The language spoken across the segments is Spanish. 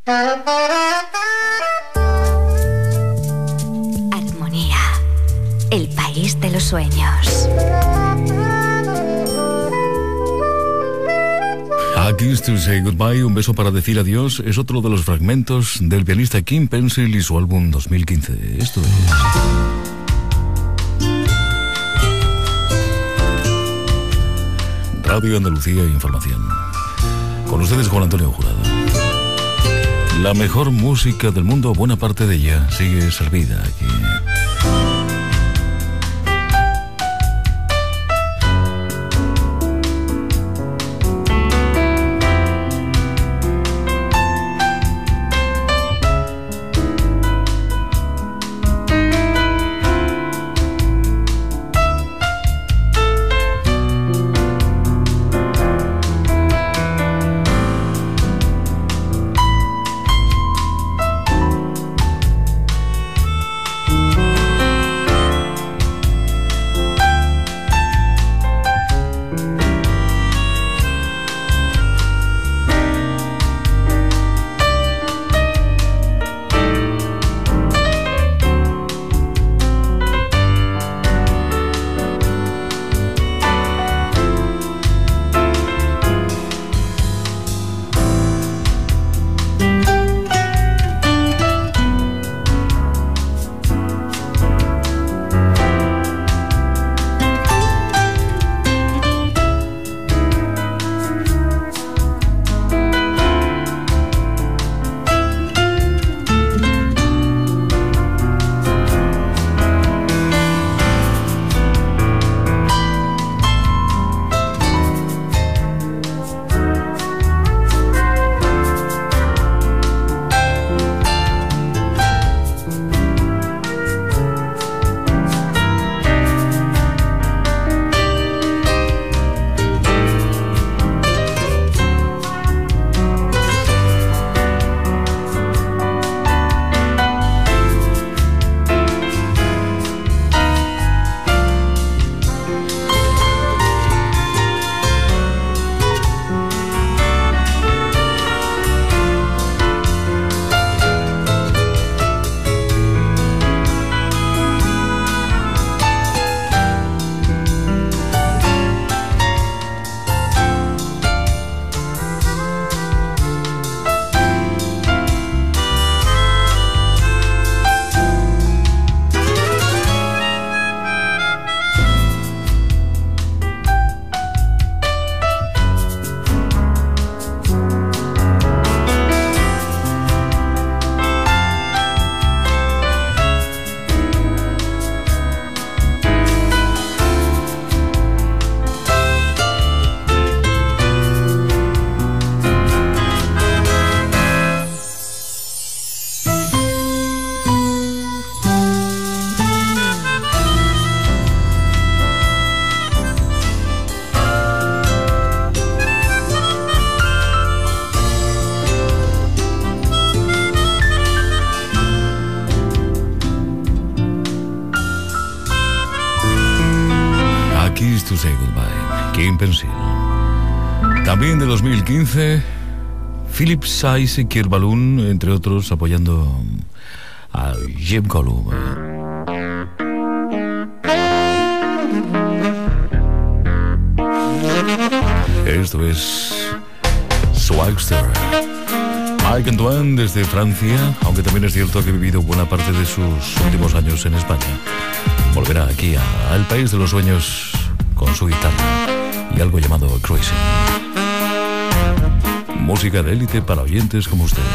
Armonía, el país de los sueños. A Kiss to Say Goodbye, un beso para decir adiós, es otro de los fragmentos del pianista Kim Pencil y su álbum 2015. Esto es Radio Andalucía Información. Con ustedes, Juan Antonio Jurado. La mejor música del mundo, buena parte de ella, sigue servida aquí. Kiss to Say Goodbye, Kim Pencil. También de 2015, Philip Saiz y Kier Balloon, entre otros, apoyando a Jim Colum. Esto es Swagster. Mike Antoine desde Francia, aunque también es cierto que ha vivido buena parte de sus últimos años en España. Volverá aquí al país de los sueños con su guitarra y algo llamado Crazy. Música de élite para oyentes como usted.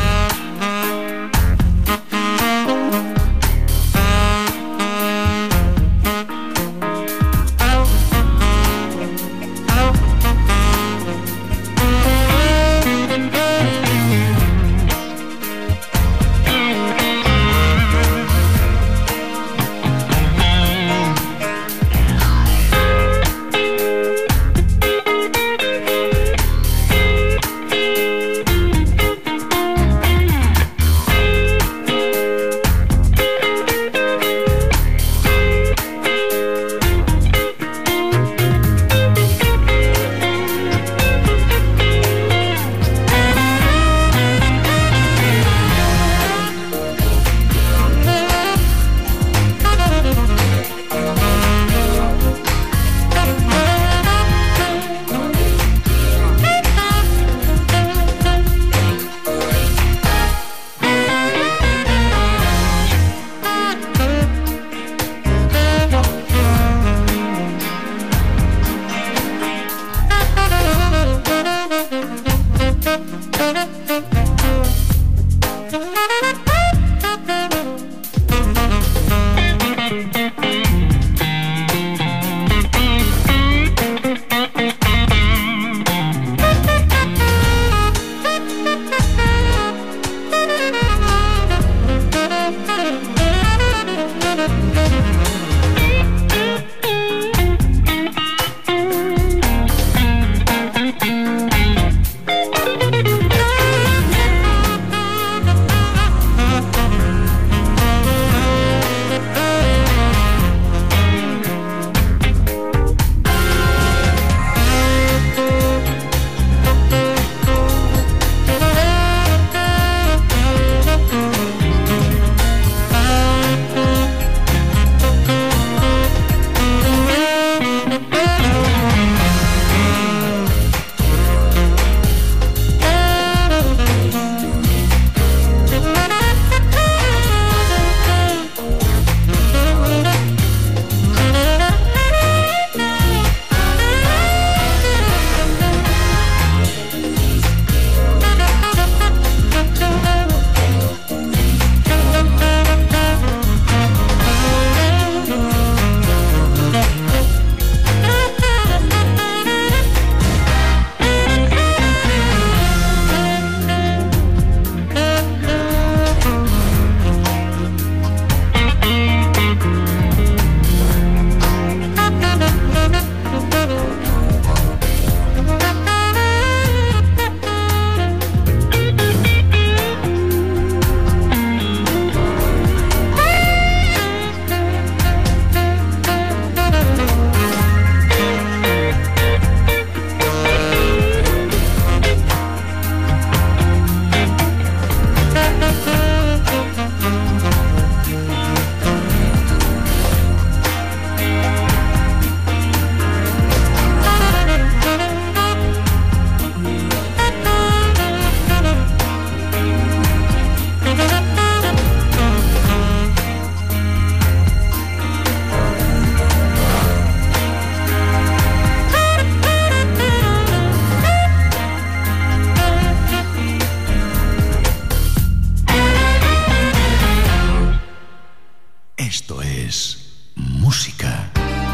es música.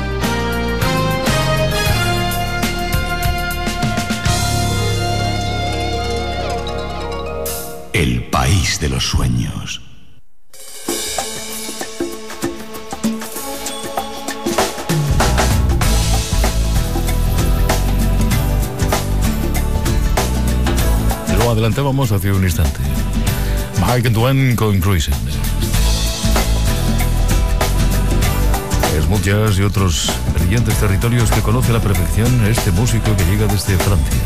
El país de los sueños. Lo adelantábamos hace un instante. Mike Antoine con Cruising. Smooth jazz y otros brillantes territorios que conoce a la perfección este músico que llega desde Francia.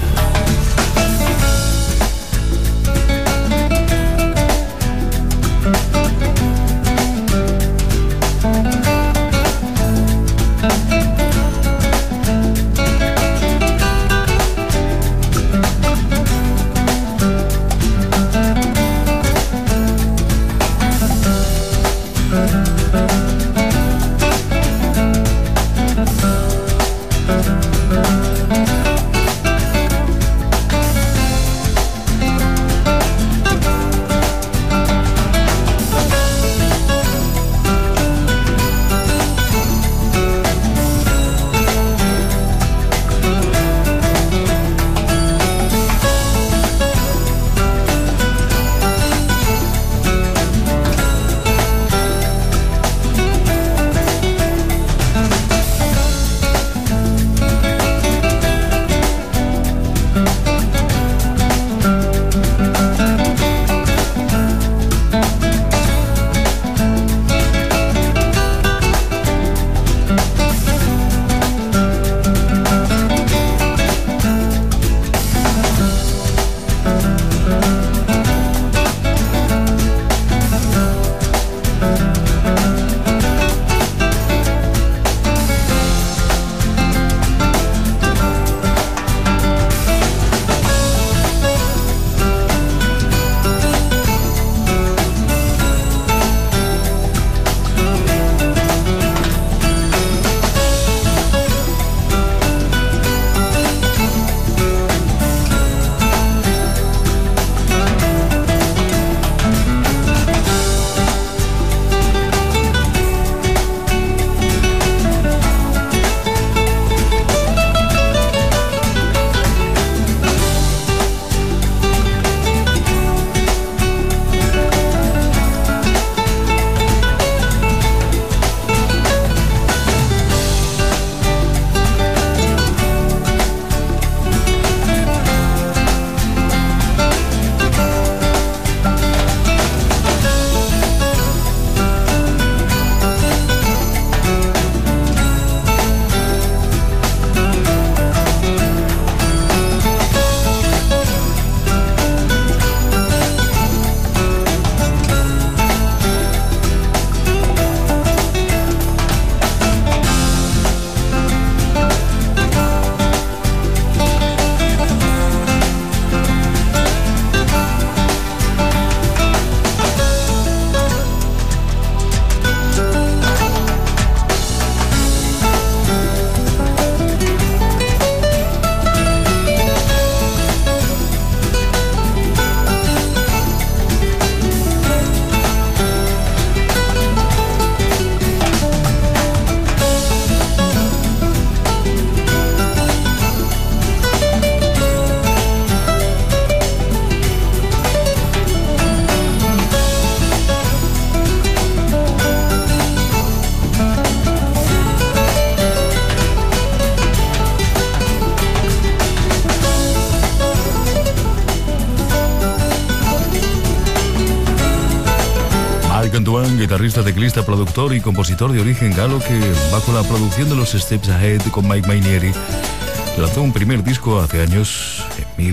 Antoine, guitarrista, teclista, productor y compositor de origen galo que, bajo la producción de los Steps Ahead con Mike Mainieri, lanzó un primer disco hace años, en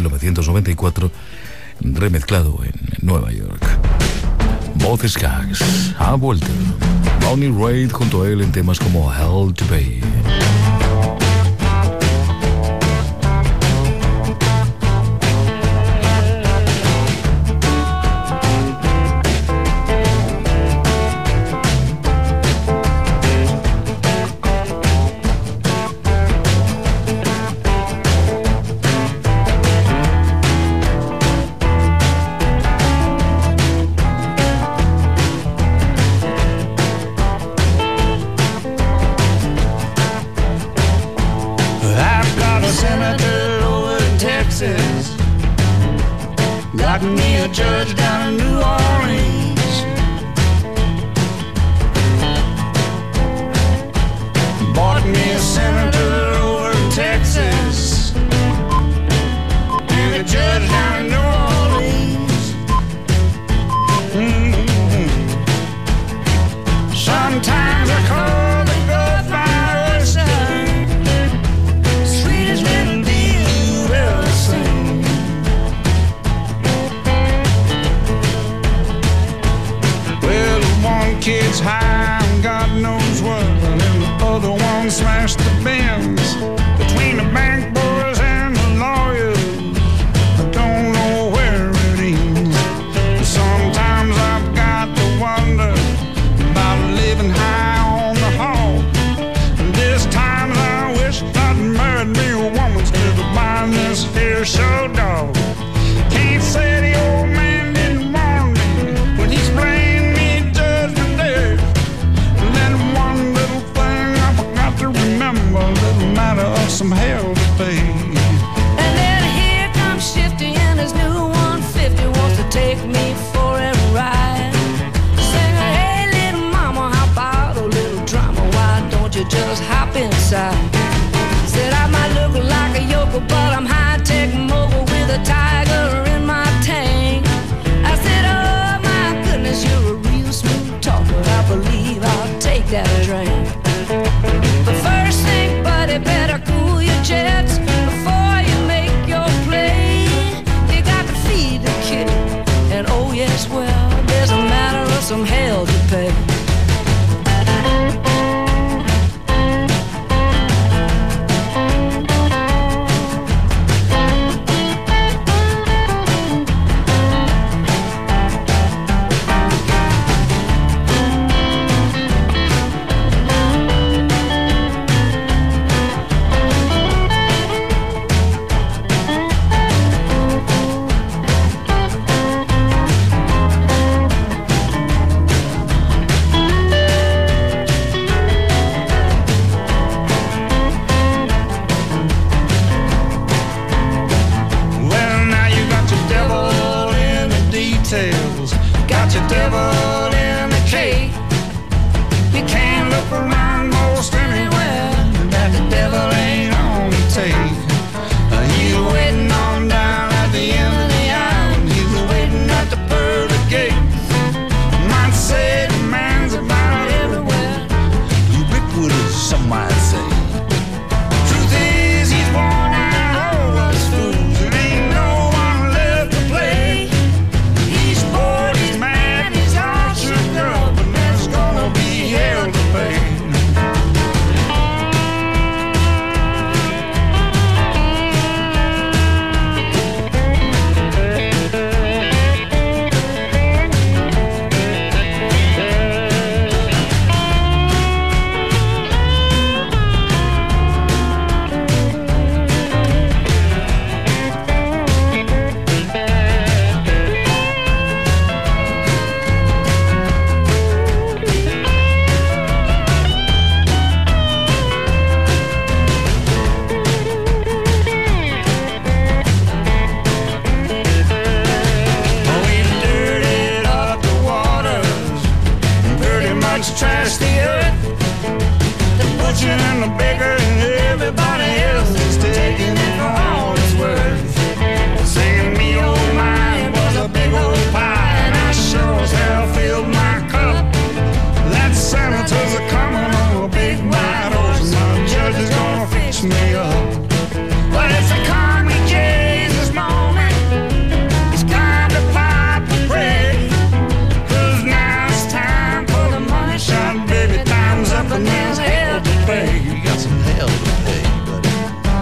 1994, remezclado en Nueva York. Both Skaggs ha vuelto. Bonnie Raitt junto a él en temas como Hell to Pay. a judge down in New Orleans. Bought me a senator over in Texas, and a judge down in New Orleans. Sometimes I call the Gulf my oyster, sweetest little deal you've ever seen. Well, the one kid's high and God knows what, and the other one smashed the bins. Between the bank boys and the lawyers, I don't know where it ends. Sometimes I've got to wonder about living high on the hog. And this time I wish I'd married me a woman instead of buying this here show dog. Can't say the old man didn't warn me when he's playing me Judgment Day. And then one little thing I forgot to remember, a little matter of some hell to pay. And then here comes Shifty and his new 150 wants to take me for a ride. Singing, hey little mama, how about a little drama? Why don't you just hop inside? Said I might look like a yokel, but I'm high-tech mogul with a tiger in my tank. I said, oh my goodness, you're a real smooth talker. I believe I'll take that drink. But first thing, buddy, better cool your jets before you make your play. You got to feed the kid, and oh yes, well, there's a matter of some hell to pay. Well, now you got your devil in the details, got your devil in the cake. You can't look around most anywhere that the devil ain't on the take. He's waiting on down at the end of the island. He's waiting at the pearly gate. Might say the man's about everywhere, ubiquitous, some might say. Truth is, he's worn out all us fools. There ain't no one left to play. He's bored, he's mad, he's all shook up, and there's gonna be hell to pay. We dirtied up the waters and pretty much trashed the earth. The butcher and the baker and everybody else is taking it for all it's worth. Saying me, oh my, it was a big old pie, and I sure as hell filled my cup. That senator's a coming on a big white horse, and my judge is gonna fix me up. But it's a concrete Jesus moment. It's time to pop the brake, 'cause now it's time for the money shot, baby. Time's up and there's hell to pay. You got some hell to pay, buddy.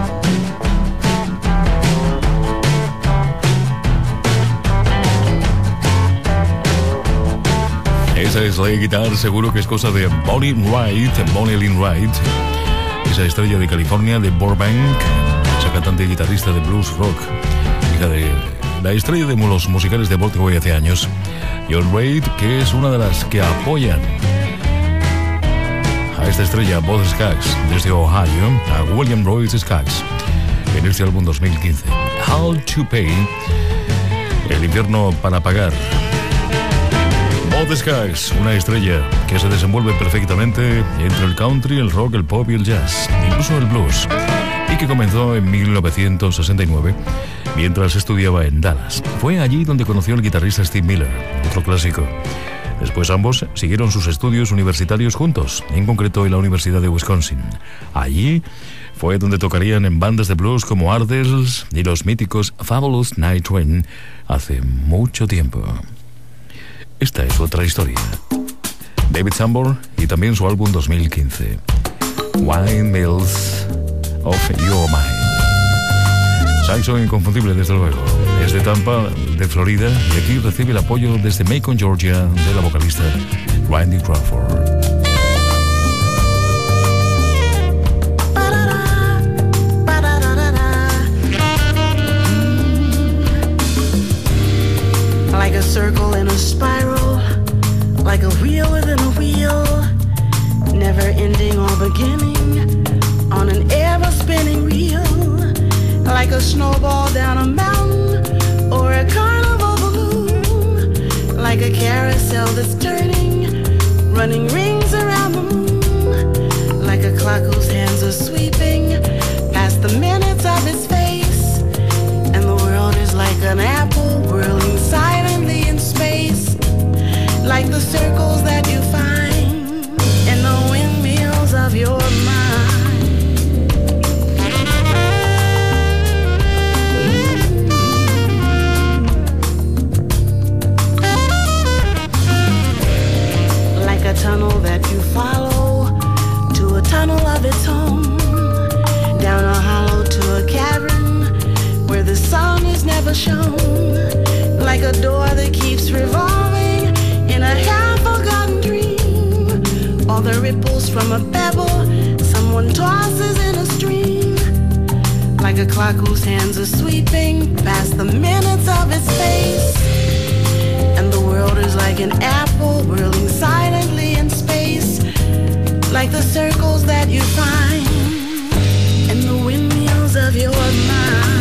Esa es la guitarra, seguro que es cosa de Bonnie Lynn Wright, esa estrella de California, de Burbank, esa cantante y guitarrista de blues rock, hija de la estrella de los musicales de Broadway hace años, John Wright, que es una de las que apoyan a esta estrella, Bob Skaggs, desde Ohio, a William Royce Skaggs, en este álbum 2015. How to Pay El infierno para pagar. Bob Skaggs, una estrella que se desenvuelve perfectamente entre el country, el rock, el pop y el jazz, incluso el blues, y que comenzó en 1969 mientras estudiaba en Dallas. Fue allí donde conoció al guitarrista Steve Miller, otro clásico. Después ambos siguieron sus estudios universitarios juntos, en concreto en la Universidad de Wisconsin. Allí fue donde tocarían en bandas de blues como Ardles y los míticos Fabulous Night Train hace mucho tiempo. Esta es otra historia. David Sanborn y también su álbum 2015, Windmills of Your Mind. Saxo inconfundible, desde luego. Es de Tampa, de Florida, y aquí recibe el apoyo desde Macon, Georgia, de la vocalista Randy Crawford. Like a circle in a spiral, like a wheel within a wheel, never ending or beginning on an ever-spinning reel. Like a snowball down a mountain or a carnival balloon, like a carousel that's turning, running rings around the moon, like a clock whose hands are sweeping past the minutes of its face, and the world is like an apple whirling silently in space, like the circles that you find in the windmills of your mind. A tunnel that you follow to a tunnel of its own, down a hollow to a cavern where the sun is never shown, like a door that keeps revolving in a half-forgotten dream, or the ripples from a pebble someone tosses in a stream, like a clock whose hands are sweeping past the minutes of its face, and the world is like an apple whirling silently in space, like the circles that you find in the windmills of your mind.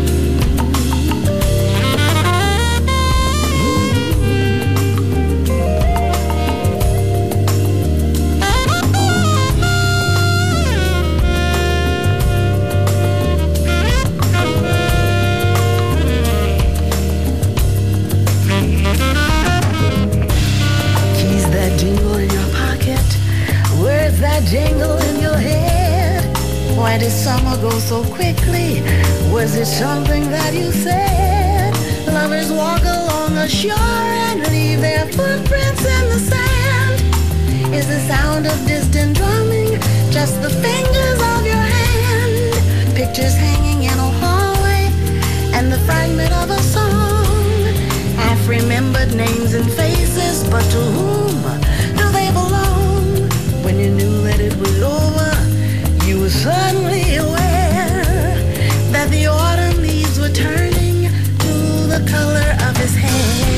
Jingle in your head. Why did summer go so quickly? Was it something that you said? Lovers walk along a shore and leave their footprints in the sand. Is the sound of distant drumming just the fingers of your hand? Pictures hanging in a hallway and the fragment of a song. Half-remembered names and faces, but to whom do they belong? When you knew that it was over, you were suddenly aware that the autumn leaves were turning to the color of his hair.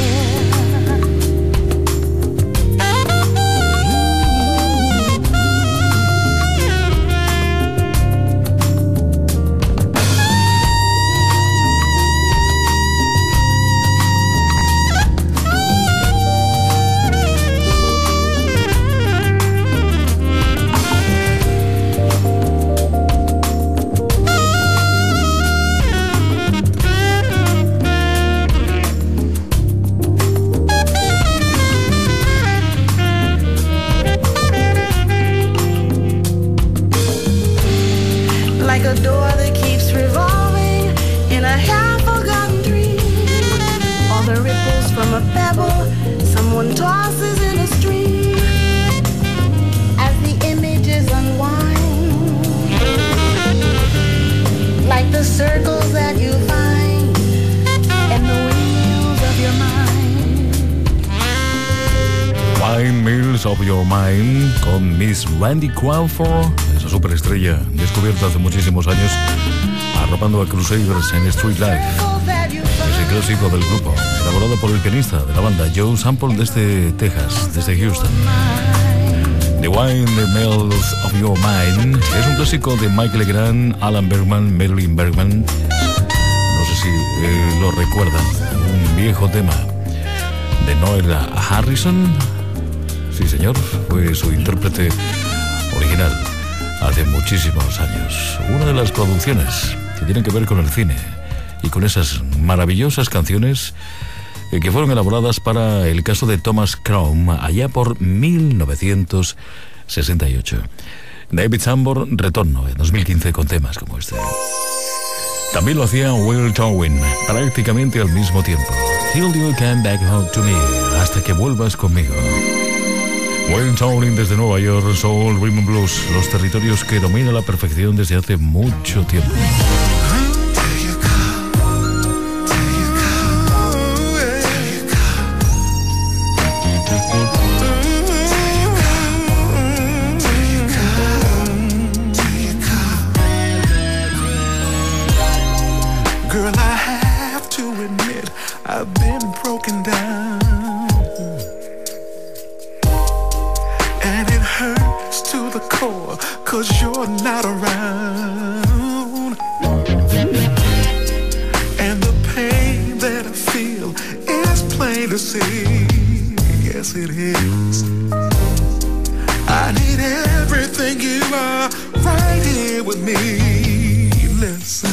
Of Your Mind con Miss Randy Crawford, esa superestrella descubierta hace muchísimos años, arropando a Crusaders en Street Life, ese clásico del grupo, elaborado por el pianista de la banda Joe Sample desde Texas, desde Houston. The Windmills of Your Mind es un clásico de Michael Legrand, Alan Bergman, Marilyn Bergman. No sé lo recuerdan. Un viejo tema de Noel Harrison. Sí, señor, fue su intérprete original hace muchísimos años. Una de las producciones que tienen que ver con el cine y con esas maravillosas canciones que fueron elaboradas para el caso de Thomas Crown allá por 1968. David Sanborn retornó en 2015 con temas como este. También lo hacía Will Towin, prácticamente al mismo tiempo. Till you come back home to me, hasta que vuelvas conmigo. Will Towin desde Nueva York, Soul, Rhythm and Blues, los territorios que domina la perfección desde hace mucho tiempo. I've been broken down, and it hurts to the core, 'cause you're not around. And the pain that I feel is plain to see. Yes, it is. I need everything you are right here with me. Listen.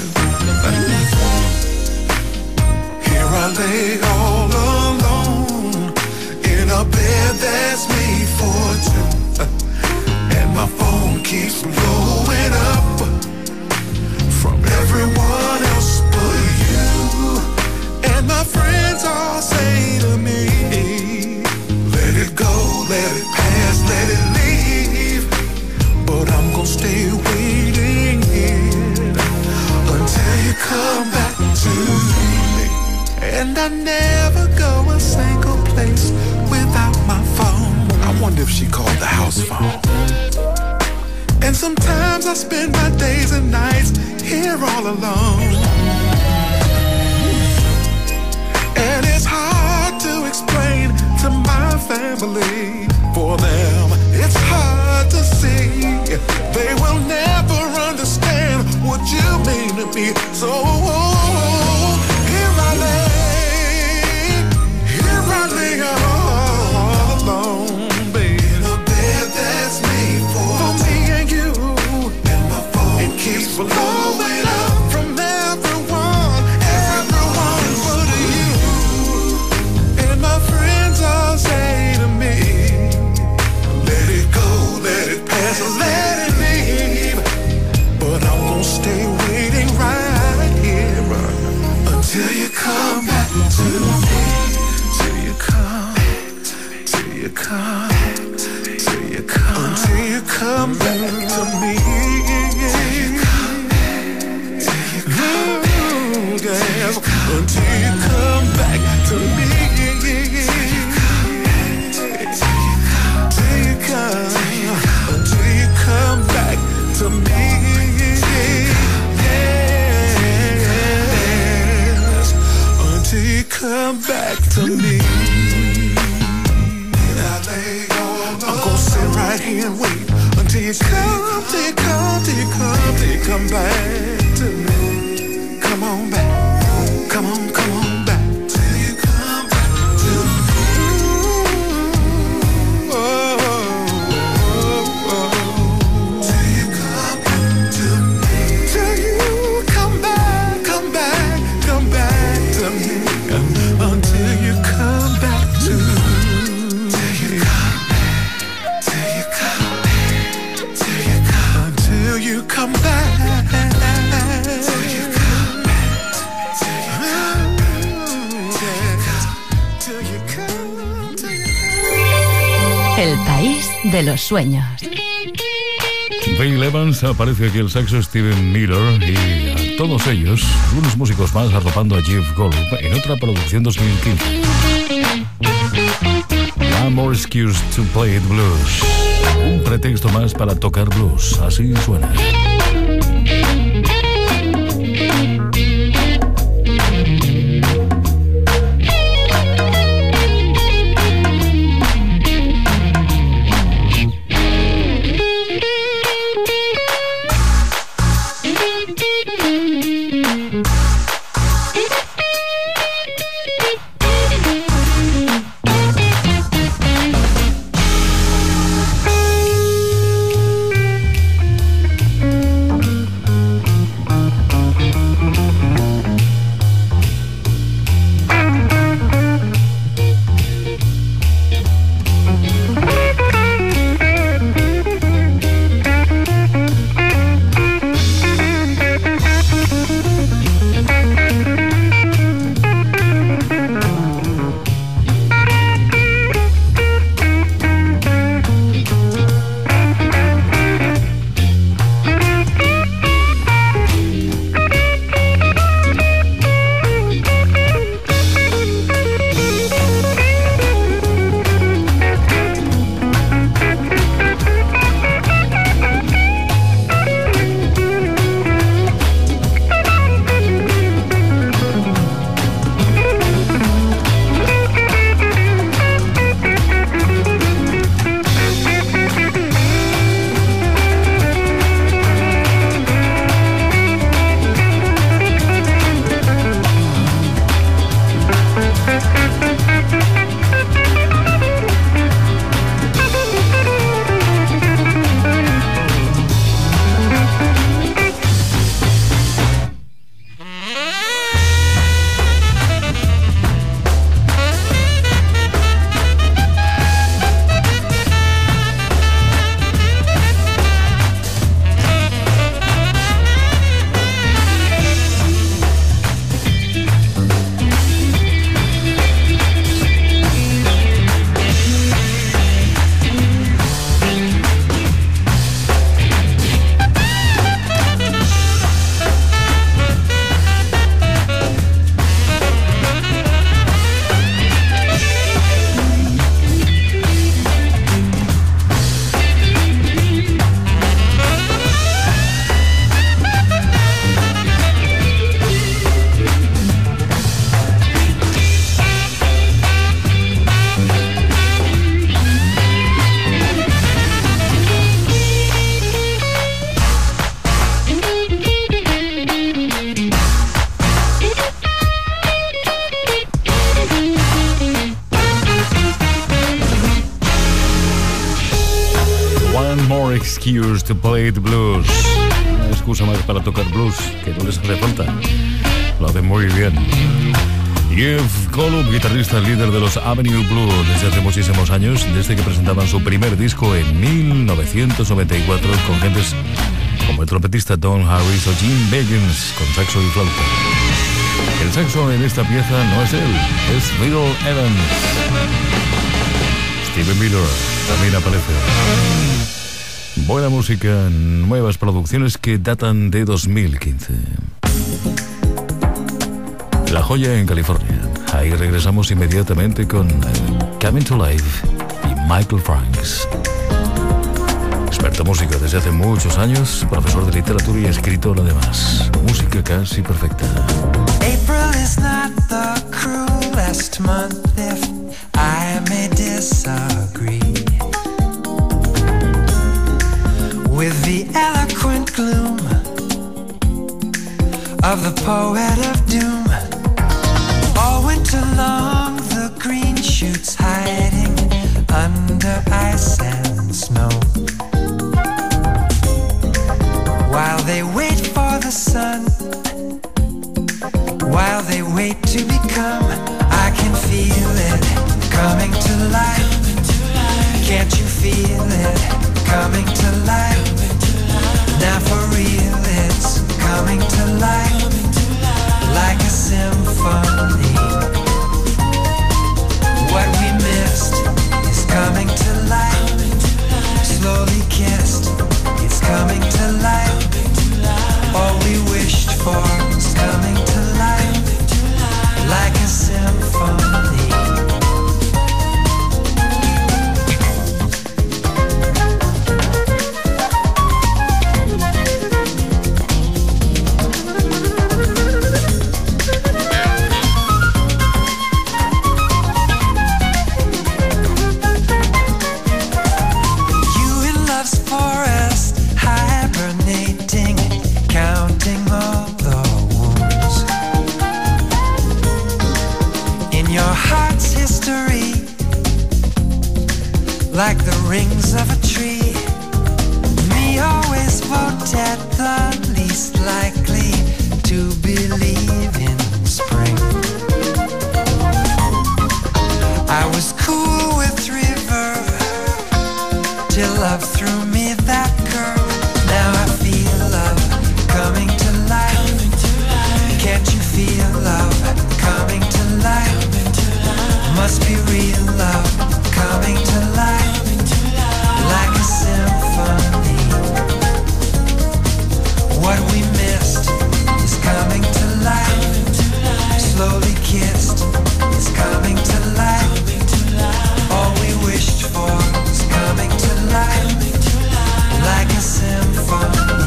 I lay all alone in a bed that's made for two, and my phone keeps blowing up from everyone else but you. And my friends all say to me, let it go, let it pass, let it leave. But I'm gonna stay waiting here until you come back to me. And I never go a single place without my phone. I wonder if she called the house phone. And sometimes I spend my days and nights here all alone. And it's hard to explain to my family. For them, it's hard to see. They will never understand what you mean to me. So here I lay. All alone, baby, in a bed that's made for me and you. And my phone, it keeps blowing up from everyone but you. And my friends all say to me, let it go, let it pass, let it leave. But I'm gonna stay waiting right here until you come back to me. Till you come back to me. Until you come back to me. Until you come back to me. Yes. Until you come back to me. I'm gonna sit right here and wait until you come, till you come back to me. Come on back, come on back, till you come back to me. Till you come back to me. Till you come back to me. Until you come back to me. Come back. El país de los sueños. Bill Evans, aparece aquí el saxo Steven Miller y a todos ellos, algunos músicos más arropando a Jeff Golub en otra producción 2015. One more excuse to play the blues. Un pretexto más para tocar blues, así suena. excuse to play the blues. Una excusa más para tocar blues, que no les hace falta. Lo hacen muy bien. Jeff Golub, guitarrista líder de los Avenue Blue desde hace muchísimos años, desde que presentaban su primer disco en 1994 con gentes como el trompetista Don Harris o Jim Beggins con saxo y flauta. El saxo en esta pieza no es él, es Little Evans. Steven Miller también aparece. Buena música, nuevas producciones que datan de 2015. La Joya en California. Ahí regresamos inmediatamente con Coming to Life y Michael Franks. Experto músico desde hace muchos años, profesor de literatura y escritor además. Música casi perfecta. April is not the cruelest month if I may disagree with the eloquent gloom of the poet of doom. All winter long the green shoots hiding under ice and snow, while they wait for the sun, while they wait to become. I can feel it coming to life. Can't you feel it coming to life? Now for real it's coming to life, like a symphony. What we missed is coming to life, slowly kissed, it's coming to life. All we wished for is coming to life, like a symphony. Like the rings of a tree, me always vote at the least likely to believe in spring. I was cool with river till love threw me that curve. Now I feel love coming to life. Can't you feel love coming to life? Must be real love coming to life, like a symphony. What we missed is coming to life, slowly kissed, is coming to life. All we wished for is coming to life, like a symphony.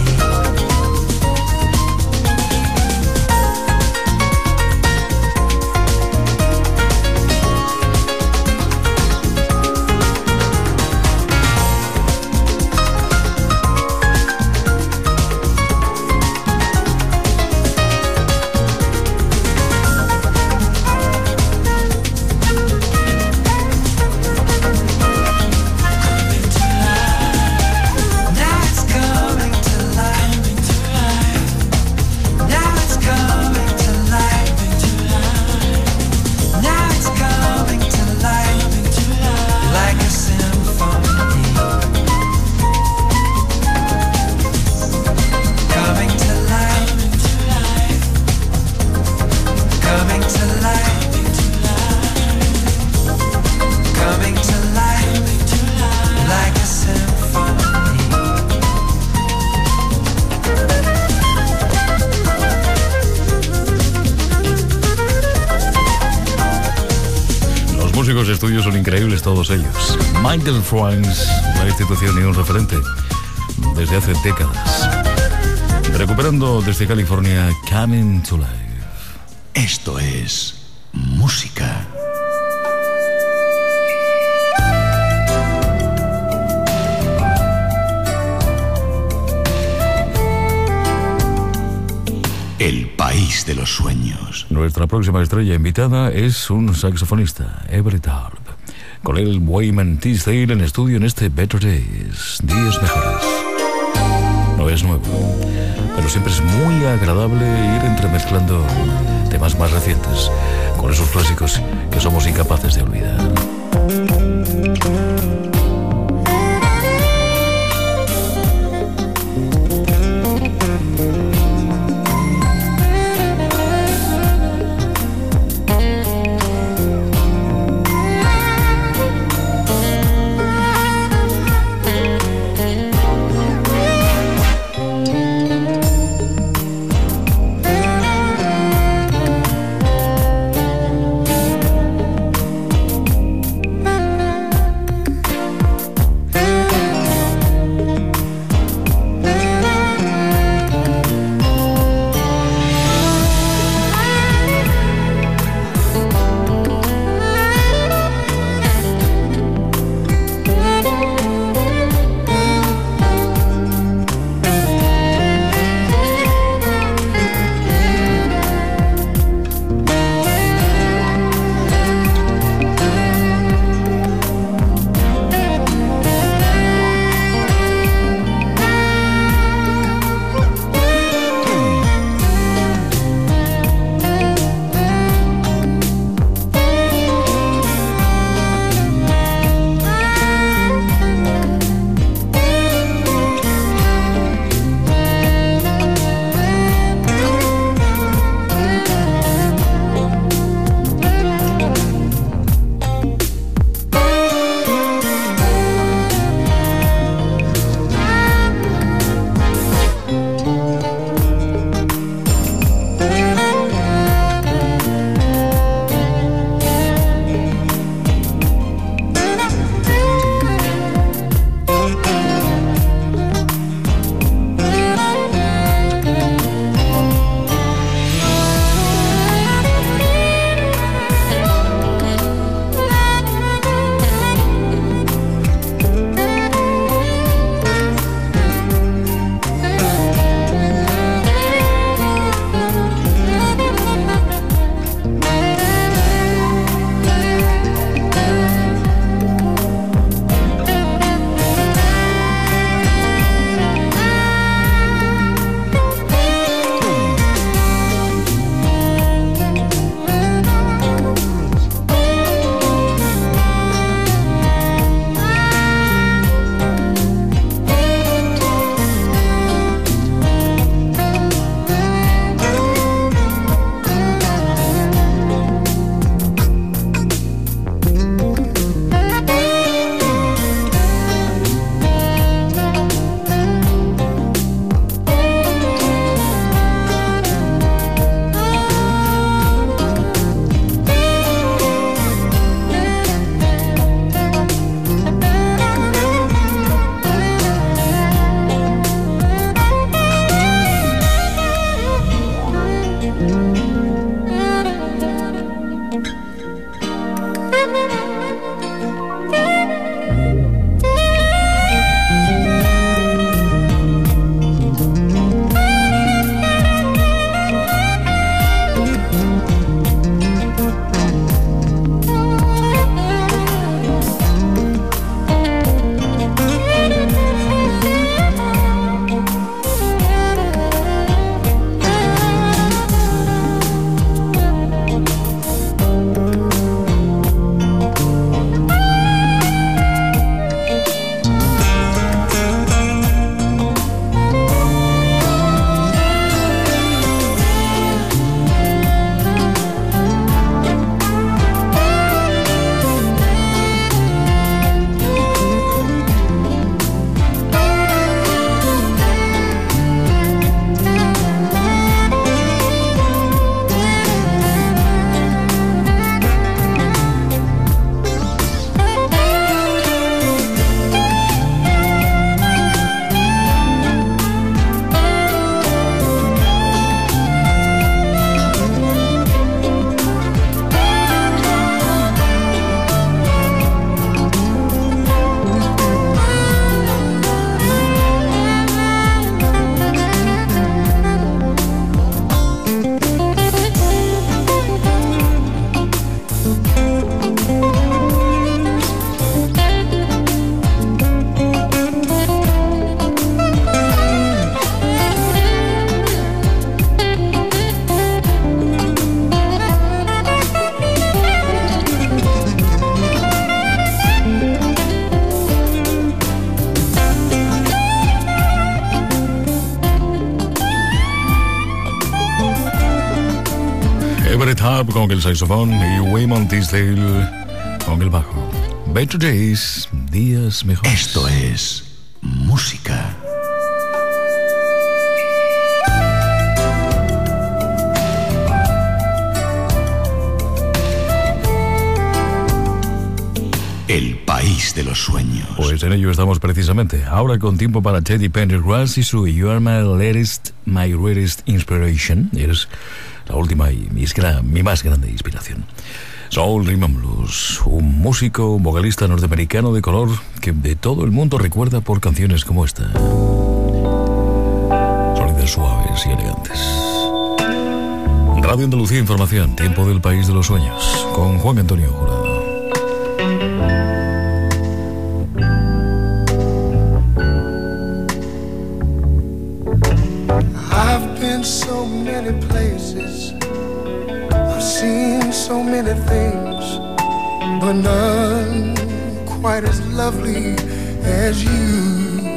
Los estudios son increíbles todos ellos. Michael Franks, una institución y un referente desde hace décadas. Recuperando desde California, Coming to Life. Esto es música. El país de los sueños. Nuestra próxima estrella invitada es un saxofonista, Everett Harp. Con el Wyman Tisdale en estudio en este Better Days, días mejores. No es nuevo, pero siempre es muy agradable ir entremezclando temas más recientes con esos clásicos que somos incapaces de olvidar. Webb con el saxofón y Waymon Tisdale con el bajo. Better Days, días mejores. Esto es música. El país de los sueños. Pues en ello estamos precisamente. Ahora con tiempo para Teddy Pendergrass y su You Are My Greatest Inspiration. Eres la última y mi más grande inspiración. Soul, Rhythm and Blues, un músico, un vocalista norteamericano de color que de todo el mundo recuerda por canciones como esta. Sonidos suaves y elegantes. Radio Andalucía Información, tiempo del país de los sueños, con Juan Antonio Jurado. I've been so many places, I've seen so many things, but none quite as lovely as you.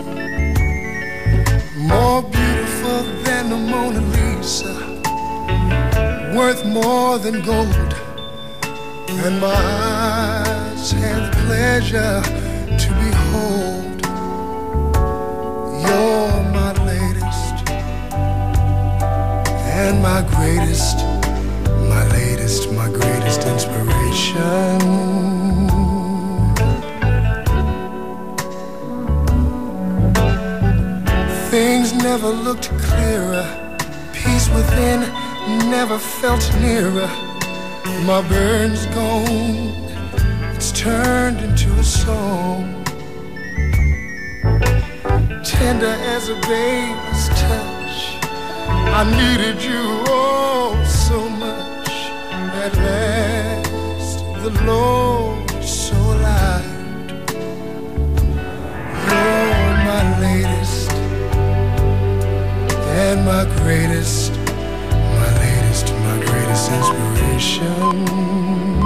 More beautiful than the Mona Lisa, worth more than gold, and my eyes have the pleasure to behold. You're my latest and my greatest, my greatest inspiration. Things never looked clearer, peace within never felt nearer. My burn's gone, it's turned into a song. Tender as a baby's touch, I needed you oh so much. At last the Lord so alive. You're my latest and my greatest, my greatest inspiration.